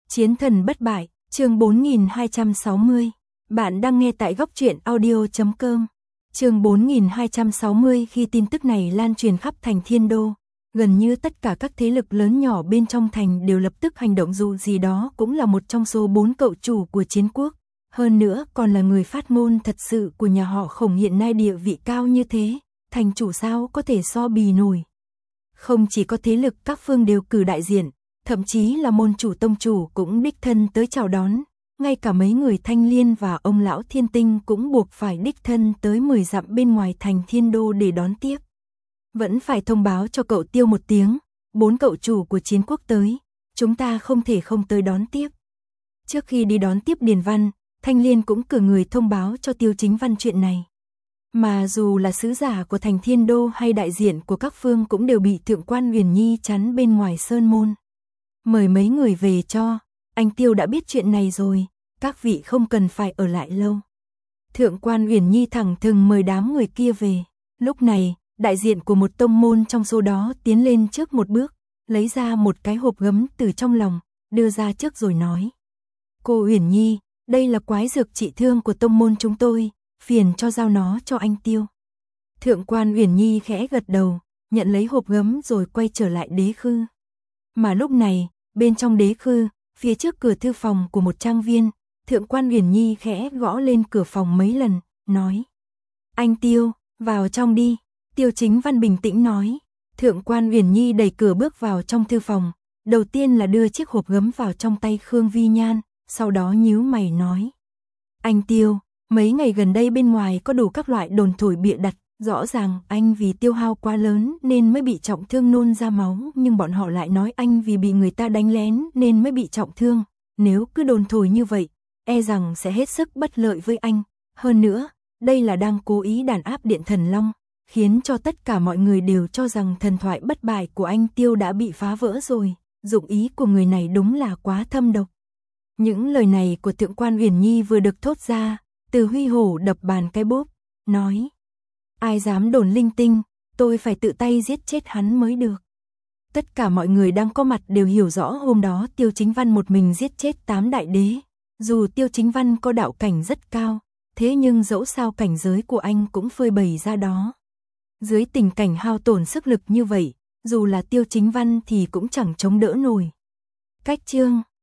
Chiến thần bất bại, chương 4260. Bạn đang nghe tại góc truyện audio.com. Chương 4260. Khi tin tức này lan truyền khắp thành Thiên Đô, gần như tất cả các thế lực lớn nhỏ bên trong thành đều lập tức hành động, dù gì đó cũng là một trong số 4 cậu chủ của chiến quốc. Hơn nữa còn là người phát ngôn thật sự của nhà họ Khổng, hiện nay địa vị cao như thế, thành chủ sao có thể so bì nổi. Không chỉ có thế lực các phương đều cử đại diện, thậm chí là môn chủ tông chủ cũng đích thân tới chào đón, ngay cả mấy người Thanh Liên và ông lão Thiên Tinh cũng buộc phải đích thân tới 10 dặm bên ngoài thành Thiên Đô để đón tiếp. Vẫn phải thông báo cho cậu Tiêu một tiếng, 4 cậu chủ của chiến quốc tới, chúng ta không thể không tới đón tiếp. Trước khi đi đón tiếp Điền Văn, Thanh Liên cũng cử người thông báo cho Tiêu Chính Văn chuyện này. Mà dù là sứ giả của thành Thiên Đô hay đại diện của các phương cũng đều bị Thượng quan Uyển Nhi chắn bên ngoài sơn môn. Mời mấy người về cho, anh Tiêu đã biết chuyện này rồi, các vị không cần phải ở lại lâu. Thượng quan Uyển Nhi thẳng thừng mời đám người kia về. Lúc này, đại diện của một tông môn trong số đó tiến lên trước một bước, lấy ra một cái hộp gấm từ trong lòng, đưa ra trước rồi nói: Cô Uyển Nhi, đây là quái dược trị thương của tông môn chúng tôi, phiền cho giao nó cho anh Tiêu. Thượng quan Uyển Nhi khẽ gật đầu, nhận lấy hộp gấm rồi quay trở lại đế khư. Mà lúc này, bên trong đế khư, phía trước cửa thư phòng của một trang viên, Thượng quan Uyển Nhi khẽ gõ lên cửa phòng mấy lần, nói: Anh Tiêu, vào trong đi. Tiêu Chính Văn bình tĩnh nói. Thượng quan Uyển Nhi đẩy cửa bước vào trong thư phòng, đầu tiên là đưa chiếc hộp gấm vào trong tay Khương Vi Nhan, sau đó nhíu mày nói: Anh Tiêu, mấy ngày gần đây bên ngoài có đủ các loại đồn thổi bịa đặt, rõ ràng anh vì tiêu hao quá lớn nên mới bị trọng thương nôn ra máu, nhưng bọn họ lại nói anh vì bị người ta đánh lén nên mới bị trọng thương. Nếu cứ đồn thổi như vậy, e rằng sẽ hết sức bất lợi với anh. Hơn nữa, đây là đang cố ý đàn áp Điện Thần Long, khiến cho tất cả mọi người đều cho rằng thần thoại bất bại của anh Tiêu đã bị phá vỡ rồi. Dụng ý của người này đúng là quá thâm độc. Những lời này của Thượng quan Uyển Nhi vừa được thốt ra, Từ Huy Hổ đập bàn cái bốp, nói: Ai dám đồn linh tinh, tôi phải tự tay giết chết hắn mới được. Tất cả mọi người đang có mặt đều hiểu rõ hôm đó Tiêu Chính Văn một mình giết chết 8 đại đế. Dù Tiêu Chính Văn có đạo cảnh rất cao, thế nhưng dẫu sao cảnh giới của anh cũng phơi bày ra đó. Dưới tình cảnh hao tổn sức lực như vậy, dù là Tiêu Chính Văn thì cũng chẳng chống đỡ nổi. Cách chương